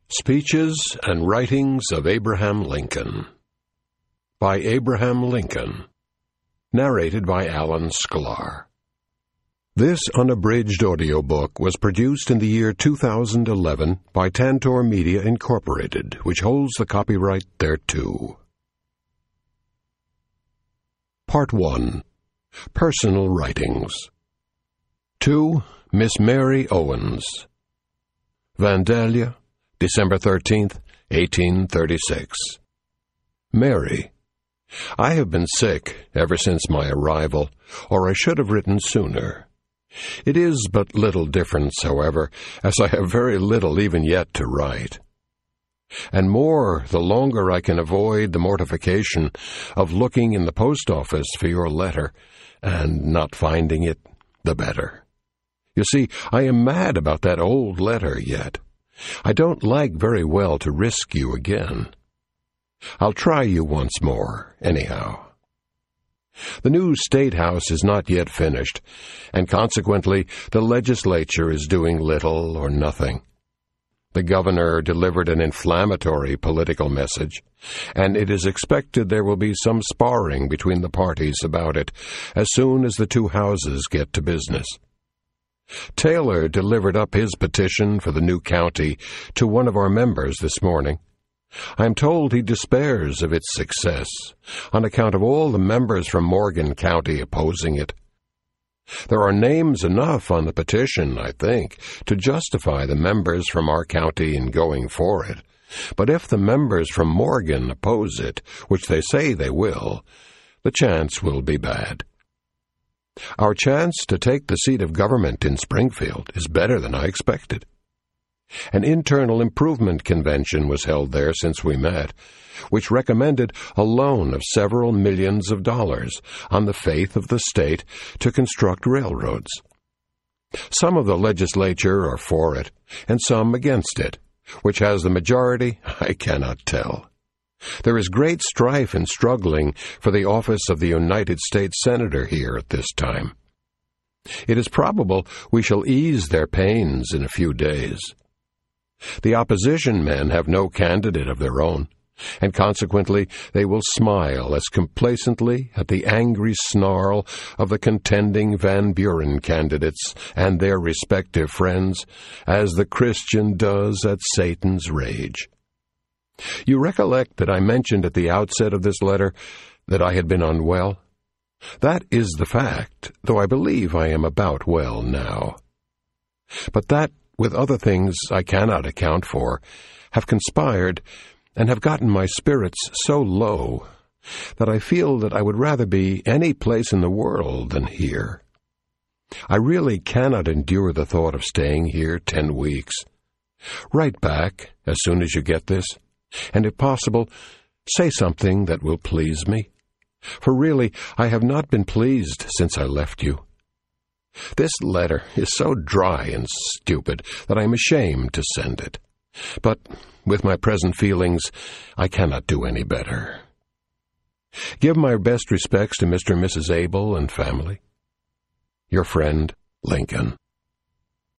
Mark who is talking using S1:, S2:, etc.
S1: Speeches and Writings of Abraham Lincoln by Abraham Lincoln. Narrated by Alan Sklar. This unabridged audiobook was produced in the year 2011 by Tantor Media Incorporated, which holds the copyright thereto. Part 1. Personal Writings. To Miss Mary Owens. Vandalia, December 13th, 1836. Mary, I have been sick ever since my arrival, or I should have written sooner. It is but little difference, however, as I have very little even yet to write. And more, the longer I can avoid the mortification of looking in the post office for your letter, and not finding it, the better. You see, I am mad about that old letter yet. I don't like very well to risk you again. I'll try you once more, anyhow. The new State House is not yet finished, and consequently the legislature is doing little or nothing. The governor delivered an inflammatory political message, and it is expected there will be some sparring between the parties about it as soon as the two houses get to business. Taylor delivered up his petition for the new county to one of our members this morning. I am told he despairs of its success on account of all the members from Morgan County opposing it. There are names enough on the petition, I think, to justify the members from our county in going for it. But if the members from Morgan oppose it, which they say they will, the chance will be bad. Our chance to take the seat of government in Springfield is better than I expected. An internal improvement convention was held there since we met, which recommended a loan of several millions of dollars on the faith of the state to construct railroads. Some of the legislature are for it, and some against it. Which has the majority, I cannot tell. There is great strife and struggling for the office of the United States Senator here at this time. It is probable we shall ease their pains in a few days. The opposition men have no candidate of their own, and consequently they will smile as complacently at the angry snarl of the contending Van Buren candidates and their respective friends as the Christian does at Satan's rage. You recollect that I mentioned at the outset of this letter that I had been unwell? That is the fact, though I believe I am about well now. But that, with other things I cannot account for, have conspired and have gotten my spirits so low that I feel that I would rather be any place in the world than here. I really cannot endure the thought of staying here 10 weeks. Write back as soon as you get this, and if possible, say something that will please me. For really, I have not been pleased since I left you. This letter is so dry and stupid that I am ashamed to send it. But with my present feelings, I cannot do any better. Give my best respects to Mr. and Mrs. Abel and family. Your friend, Lincoln.